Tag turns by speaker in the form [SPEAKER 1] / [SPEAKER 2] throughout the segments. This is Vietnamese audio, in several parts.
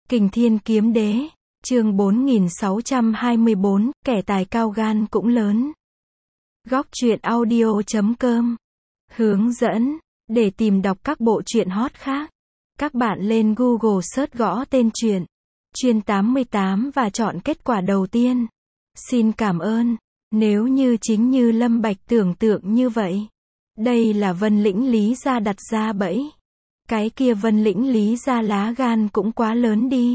[SPEAKER 1] Kình Thiên Kiếm Đế, chương 4624, kẻ tài cao gan cũng lớn. Góc truyện audio.com hướng dẫn, để tìm đọc các bộ truyện hot khác, các bạn lên Google search gõ tên truyện Chuyên 88 và chọn kết quả đầu tiên. Xin cảm ơn. Nếu như chính như Lâm Bạch tưởng tượng như vậy, đây là Vân Lĩnh Lý Gia đặt ra bẫy. Cái kia Vân Lĩnh Lý Gia lá gan cũng quá lớn đi.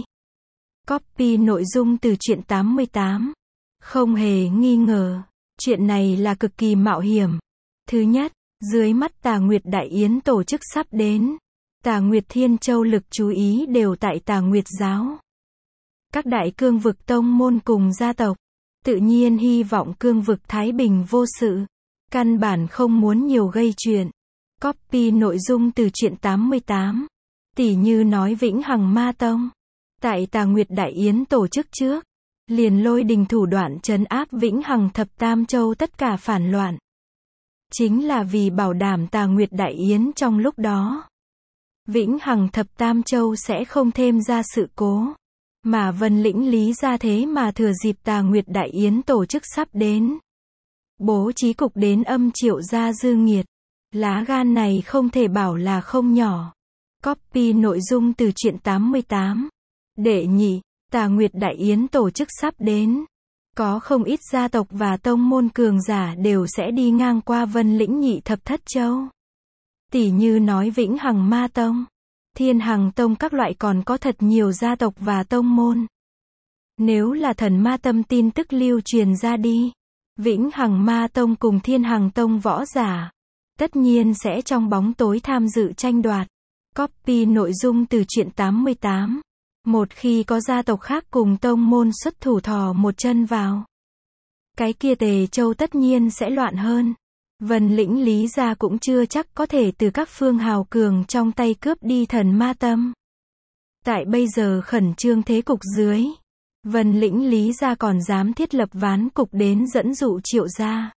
[SPEAKER 1] Copy nội dung từ truyện 88. Không hề nghi ngờ, chuyện này là cực kỳ mạo hiểm. Thứ nhất, dưới mắt Tà Nguyệt Đại Yến tổ chức sắp đến. Tà Nguyệt Thiên Châu lực chú ý đều tại Tà Nguyệt Giáo. Các đại cương vực tông môn cùng gia tộc, tự nhiên hy vọng cương vực thái bình vô sự. Căn bản không muốn nhiều gây chuyện. Copy nội dung từ truyện 88. Tỉ như nói Vĩnh Hằng Ma Tông, tại Tà Nguyệt Đại Yến tổ chức trước, liền lôi đình thủ đoạn trấn áp Vĩnh Hằng Thập Tam Châu tất cả phản loạn. Chính là vì bảo đảm Tà Nguyệt Đại Yến trong lúc đó, Vĩnh Hằng Thập Tam Châu sẽ không thêm ra sự cố. Mà Vân Lĩnh Lý Gia thế mà thừa dịp Tà Nguyệt Đại Yến tổ chức sắp đến, bố trí cục đến âm Triệu gia dư nghiệt. Lá gan này không thể bảo là không nhỏ. Copy nội dung từ truyện 88. Đệ nhị, Tà Nguyệt Đại Yến tổ chức sắp đến. Có không ít gia tộc và tông môn cường giả đều sẽ đi ngang qua Vân Lĩnh Nhị Thập Thất Châu. Tỉ như nói Vĩnh Hằng Ma Tông, Thiên Hằng Tông các loại, còn có thật nhiều gia tộc và tông môn. Nếu là Thần Ma Tâm tin tức lưu truyền ra đi, Vĩnh Hằng Ma Tông cùng Thiên Hằng Tông võ giả tất nhiên sẽ trong bóng tối tham dự tranh đoạt. Copy nội dung từ truyện 88. Một khi có gia tộc khác cùng tông môn xuất thủ thò một chân vào, cái kia Tề Châu tất nhiên sẽ loạn hơn. Vân Lĩnh Lý Gia cũng chưa chắc có thể từ các phương hào cường trong tay cướp đi Thần Ma Tâm. Tại bây giờ khẩn trương thế cục dưới, Vân Lĩnh Lý Gia còn dám thiết lập ván cục đến dẫn dụ Triệu gia.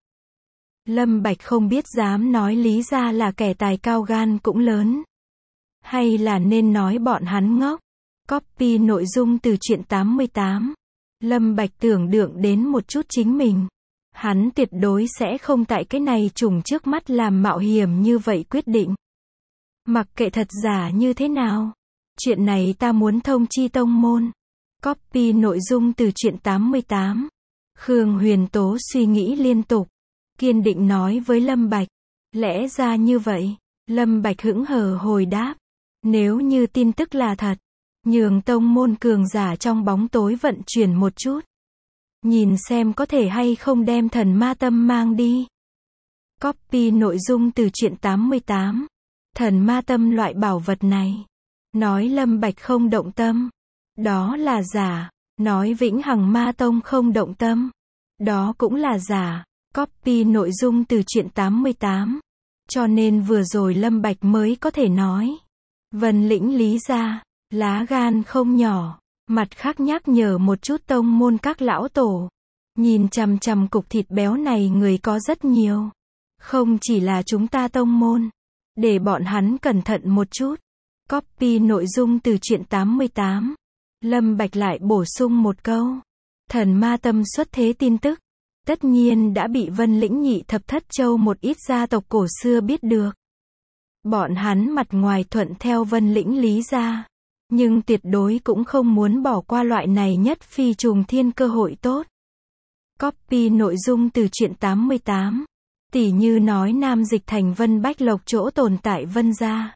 [SPEAKER 1] Lâm Bạch không biết dám nói Lý Gia là kẻ tài cao gan cũng lớn, hay là nên nói bọn hắn ngốc. Copy nội dung từ truyện 88. Lâm Bạch tưởng tượng đến một chút chính mình. Hắn tuyệt đối sẽ không tại cái này trùng trước mắt làm mạo hiểm như vậy quyết định. Mặc kệ thật giả như thế nào, chuyện này ta muốn thông chi tông môn. Copy nội dung từ truyện 88. Khương Huyền Tố suy nghĩ liên tục, kiên định nói với Lâm Bạch. Lẽ ra như vậy. Lâm Bạch hững hờ hồi đáp. Nếu như tin tức là thật, nhường tông môn cường giả trong bóng tối vận chuyển một chút, nhìn xem có thể hay không đem Thần Ma Tâm mang đi. Copy nội dung từ truyện 88. Thần Ma Tâm loại bảo vật này, nói Lâm Bạch không động tâm, đó là giả. Nói Vĩnh Hằng Ma Tông không động tâm, đó cũng là giả. Copy nội dung từ truyện 88. Cho nên vừa rồi Lâm Bạch mới có thể nói Vân Lĩnh Lý Gia lá gan không nhỏ. Mặt khác nhắc nhở một chút tông môn các lão tổ, nhìn chằm chằm cục thịt béo này người có rất nhiều, không chỉ là chúng ta tông môn, để bọn hắn cẩn thận một chút. Copy nội dung từ truyện 88. Lâm Bạch lại bổ sung một câu. Thần Ma Tâm xuất thế tin tức, tất nhiên đã bị Vân Lĩnh Nhị Thập Thất Châu một ít gia tộc cổ xưa biết được. Bọn hắn mặt ngoài thuận theo Vân Lĩnh Lý Gia, nhưng tuyệt đối cũng không muốn bỏ qua loại này nhất phi trùng thiên cơ hội tốt. Copy nội dung từ truyện 88. Tỉ như nói Nam Dịch Thành Vân Bách Lộc chỗ tồn tại Vân gia.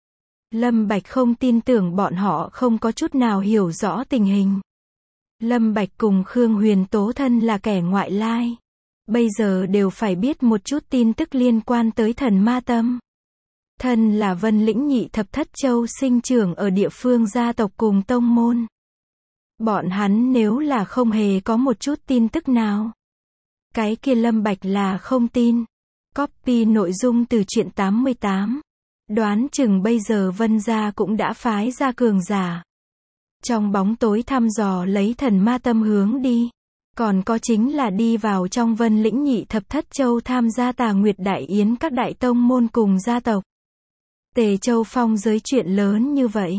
[SPEAKER 1] Lâm Bạch không tin tưởng bọn họ không có chút nào hiểu rõ tình hình. Lâm Bạch cùng Khương Huyền Tố thân là kẻ ngoại lai, bây giờ đều phải biết một chút tin tức liên quan tới Thần Ma Tâm. Thân là Vân Lĩnh Nhị Thập Thất Châu sinh trưởng ở địa phương gia tộc cùng tông môn, bọn hắn nếu là không hề có một chút tin tức nào, cái kia Lâm Bạch là không tin. Copy nội dung từ truyện 88. Đoán chừng bây giờ Vân gia cũng đã phái ra cường giả trong bóng tối thăm dò lấy Thần Ma Tâm hướng đi. Còn có chính là đi vào trong Vân Lĩnh Nhị Thập Thất Châu tham gia Tà Nguyệt Đại Yến các đại tông môn cùng gia tộc. Tề Châu phong giới chuyện lớn như vậy,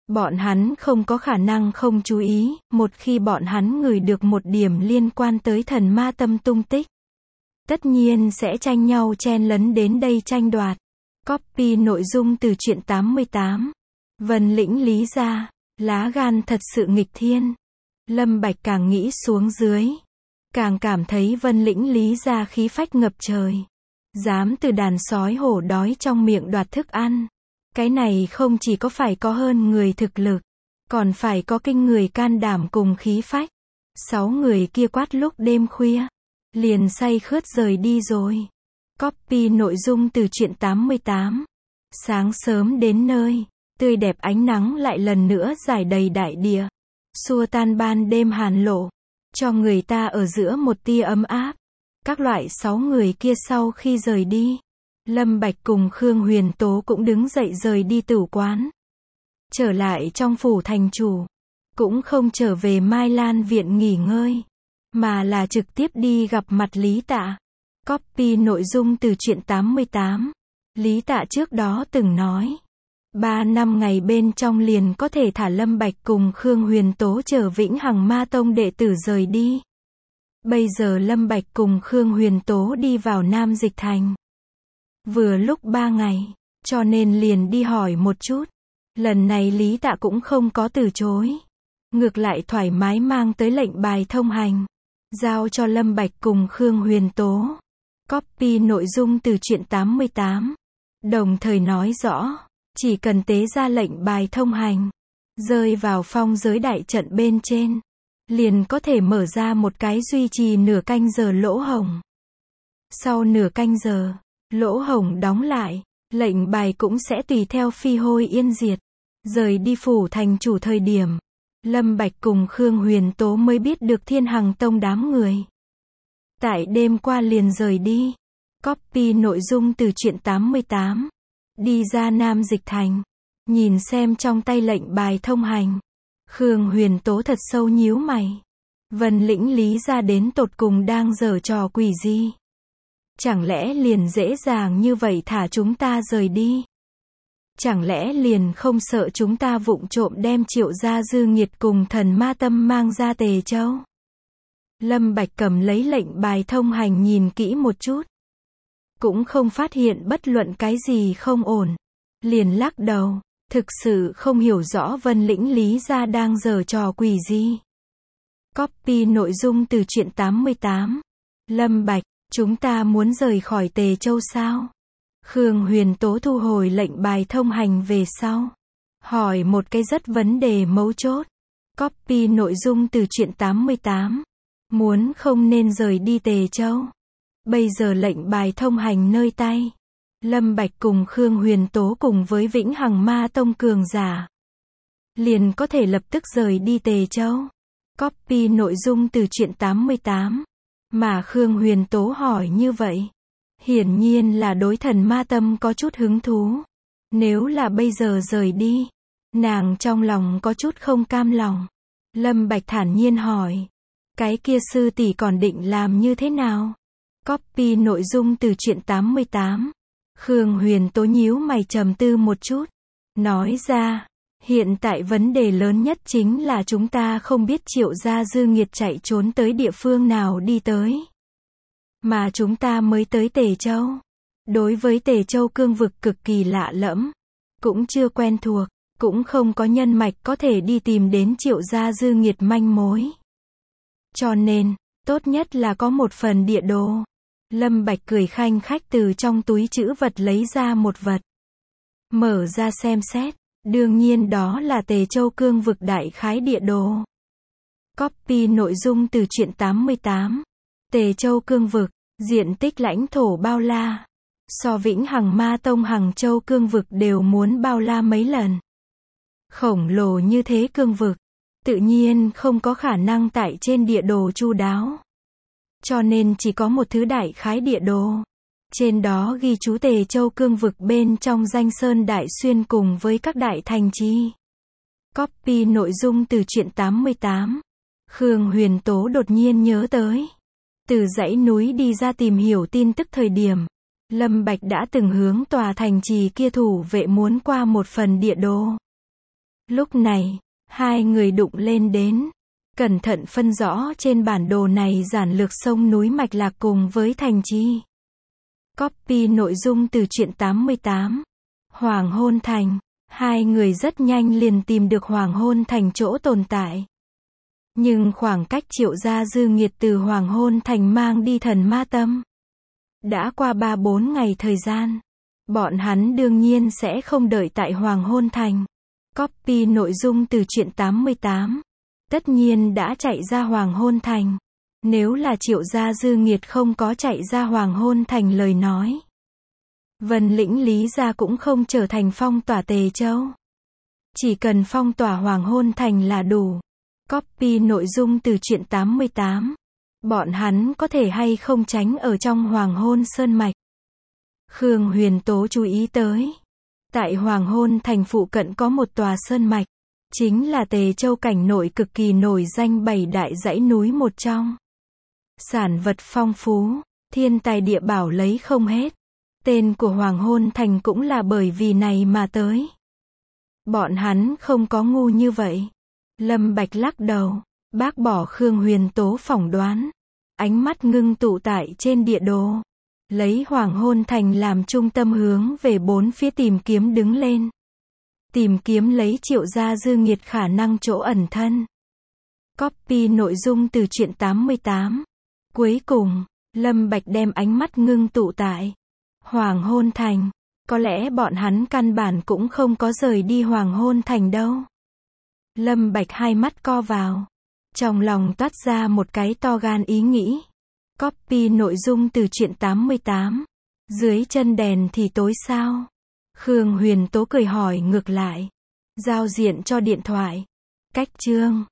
[SPEAKER 1] Bọn hắn không có khả năng không chú ý, một khi bọn hắn ngửi được một điểm liên quan tới thần ma tâm tung tích. Tất nhiên sẽ tranh nhau chen lấn đến đây tranh đoạt. Copy nội dung từ truyện 88. Vân Lĩnh Lý gia, lá gan thật sự nghịch thiên. Lâm Bạch càng nghĩ xuống dưới, càng cảm thấy Vân Lĩnh Lý gia khí phách ngập trời. Dám từ đàn sói hổ đói trong miệng đoạt thức ăn. Cái này không chỉ có phải có hơn người thực lực, còn phải có kinh người can đảm cùng khí phách. 6 người kia quát lúc đêm khuya, liền say khướt rời đi rồi. Copy nội dung từ truyện 88. Sáng sớm đến nơi, tươi đẹp ánh nắng lại lần nữa rải đầy đại địa, xua tan ban đêm hàn lộ, cho người ta ở giữa một tia ấm áp. Các loại 6 người kia sau khi rời đi, Lâm Bạch cùng Khương Huyền Tố cũng đứng dậy rời đi tử quán. Trở lại trong phủ thành chủ, cũng không trở về Mai Lan viện nghỉ ngơi, mà là trực tiếp đi gặp mặt Lý Tạ. Copy nội dung từ truyện 88. Lý Tạ trước đó từng nói, 3 năm ngày bên trong liền có thể thả Lâm Bạch cùng Khương Huyền Tố trở Vĩnh Hằng Ma Tông đệ tử rời đi. Bây giờ Lâm Bạch cùng Khương Huyền Tố đi vào Nam Dịch Thành. Vừa lúc 3 ngày, cho nên liền đi hỏi một chút. Lần này Lý Tạ cũng không có từ chối. Ngược lại thoải mái mang tới lệnh bài thông hành, giao cho Lâm Bạch cùng Khương Huyền Tố. Copy nội dung từ truyện 88. Đồng thời nói rõ, chỉ cần tế ra lệnh bài thông hành, rơi vào phong giới đại trận bên trên, liền có thể mở ra một cái duy trì nửa canh giờ lỗ hổng. Sau nửa canh giờ, lỗ hổng đóng lại, lệnh bài cũng sẽ tùy theo phi hôi yên diệt. Rời đi phủ thành chủ thời điểm, Lâm Bạch cùng Khương Huyền Tố mới biết được Thiên Hằng Tông đám người tại đêm qua liền rời đi. Copy nội dung từ truyện 88. Đi ra Nam Dịch Thành, nhìn xem trong tay lệnh bài thông hành, Khương Huyền Tố thật sâu nhíu mày. Vân Lĩnh Lý gia đến tột cùng đang giở trò quỷ gì? Chẳng lẽ liền dễ dàng như vậy thả chúng ta rời đi? Chẳng lẽ liền không sợ chúng ta vụng trộm đem Triệu gia dư nghiệt cùng thần ma tâm mang ra Tề Châu? Lâm Bạch cầm lấy lệnh bài thông hành nhìn kỹ một chút, cũng không phát hiện bất luận cái gì không ổn, liền lắc đầu, thực sự không hiểu rõ Vân Lĩnh Lý gia đang giở trò quỷ gì. Copy nội dung từ truyện 88. Lâm Bạch, chúng ta muốn rời khỏi Tề Châu sao? Khương Huyền Tố thu hồi lệnh bài thông hành về sau, hỏi một cái rất vấn đề mấu chốt. Copy nội dung từ truyện 88. Muốn không nên rời đi Tề Châu. Bây giờ lệnh bài thông hành nơi tay, Lâm Bạch cùng Khương Huyền Tố cùng với Vĩnh Hằng Ma Tông cường giả, liền có thể lập tức rời đi Tề Châu. Copy nội dung từ truyện 88. Mà Khương Huyền Tố hỏi như vậy, hiển nhiên là đối thần ma tâm có chút hứng thú. Nếu là bây giờ rời đi, nàng trong lòng có chút không cam lòng. Lâm Bạch thản nhiên hỏi, cái kia sư tỷ còn định làm như thế nào? Copy nội dung từ truyện 88. Khương Huyền Tố nhíu mày trầm tư một chút, nói ra, hiện tại vấn đề lớn nhất chính là chúng ta không biết Triệu gia dư nghiệt chạy trốn tới địa phương nào đi tới. Mà chúng ta mới tới Tề Châu. Đối với Tề Châu cương vực cực kỳ lạ lẫm, cũng chưa quen thuộc, cũng không có nhân mạch có thể đi tìm đến Triệu gia dư nghiệt manh mối. Cho nên, tốt nhất là có một phần địa đồ. Lâm Bạch cười khanh khách từ trong túi trữ vật lấy ra một vật. Mở ra xem xét, đương nhiên đó là Tề Châu cương vực đại khái địa đồ. Copy nội dung từ truyện 88. Tề Châu cương vực, diện tích lãnh thổ bao la, so Vĩnh Hằng Ma Tông Hằng Châu cương vực đều muốn bao la mấy lần. Khổng lồ như thế cương vực, tự nhiên không có khả năng tại trên địa đồ chu đáo. Cho nên chỉ có một thứ đại khái địa đồ. Trên đó ghi chú Tề Châu cương vực bên trong danh sơn đại xuyên cùng với các đại thành trì. Copy nội dung từ truyện 88. Khương Huyền Tố đột nhiên nhớ tới, từ dãy núi đi ra tìm hiểu tin tức thời điểm, Lâm Bạch đã từng hướng tòa thành trì kia thủ vệ muốn qua một phần địa đồ. Lúc này, hai người đụng lên đến. Cẩn thận phân rõ trên bản đồ này giản lược sông núi mạch lạc cùng với thành trì. Copy nội dung từ truyện 88. Hoàng Hôn Thành. Hai người rất nhanh liền tìm được Hoàng Hôn Thành chỗ tồn tại. Nhưng khoảng cách Triệu Gia Dư Nghiệt từ Hoàng Hôn Thành mang đi Thần Ma Tâm. Đã qua 3-4 ngày thời gian. Bọn hắn đương nhiên sẽ không đợi tại Hoàng Hôn Thành. Copy nội dung từ truyện 88. Tất nhiên đã chạy ra Hoàng Hôn Thành. Nếu là Triệu Gia Dư Nghiệt không có chạy ra Hoàng Hôn Thành lời nói. Vân Lĩnh Lý Gia cũng không trở thành phong tỏa Tề Châu. Chỉ cần phong tỏa Hoàng Hôn Thành là đủ. Copy nội dung từ truyện 88. Bọn hắn có thể hay không tránh ở trong Hoàng Hôn Sơn Mạch. Khương Huyền Tố chú ý tới. Tại Hoàng Hôn Thành phụ cận có một tòa sơn mạch. Chính là Tề Châu cảnh nội cực kỳ nổi danh 7 đại dãy núi một trong. Sản vật phong phú, thiên tài địa bảo lấy không hết. Tên của Hoàng Hôn Thành cũng là bởi vì này mà tới. Bọn hắn không có ngu như vậy. Lâm Bạch lắc đầu, bác bỏ Khương Huyền Tố phỏng đoán. Ánh mắt ngưng tụ tại trên địa đồ. Lấy Hoàng Hôn Thành làm trung tâm hướng về bốn phía tìm kiếm đứng lên. Tìm kiếm lấy Triệu Gia Dư Nghiệt khả năng chỗ ẩn thân. Copy nội dung từ truyện 88. Cuối cùng, Lâm Bạch đem ánh mắt ngưng tụ tại Hoàng Hôn Thành. Có lẽ bọn hắn căn bản cũng không có rời đi Hoàng Hôn Thành đâu. Lâm Bạch hai mắt co vào. Trong lòng toát ra một cái to gan ý nghĩ. Copy nội dung từ truyện 88. Dưới chân đèn thì tối sao? Khương Huyền Tố cười hỏi ngược lại. Giao diện cho điện thoại. Cách chương.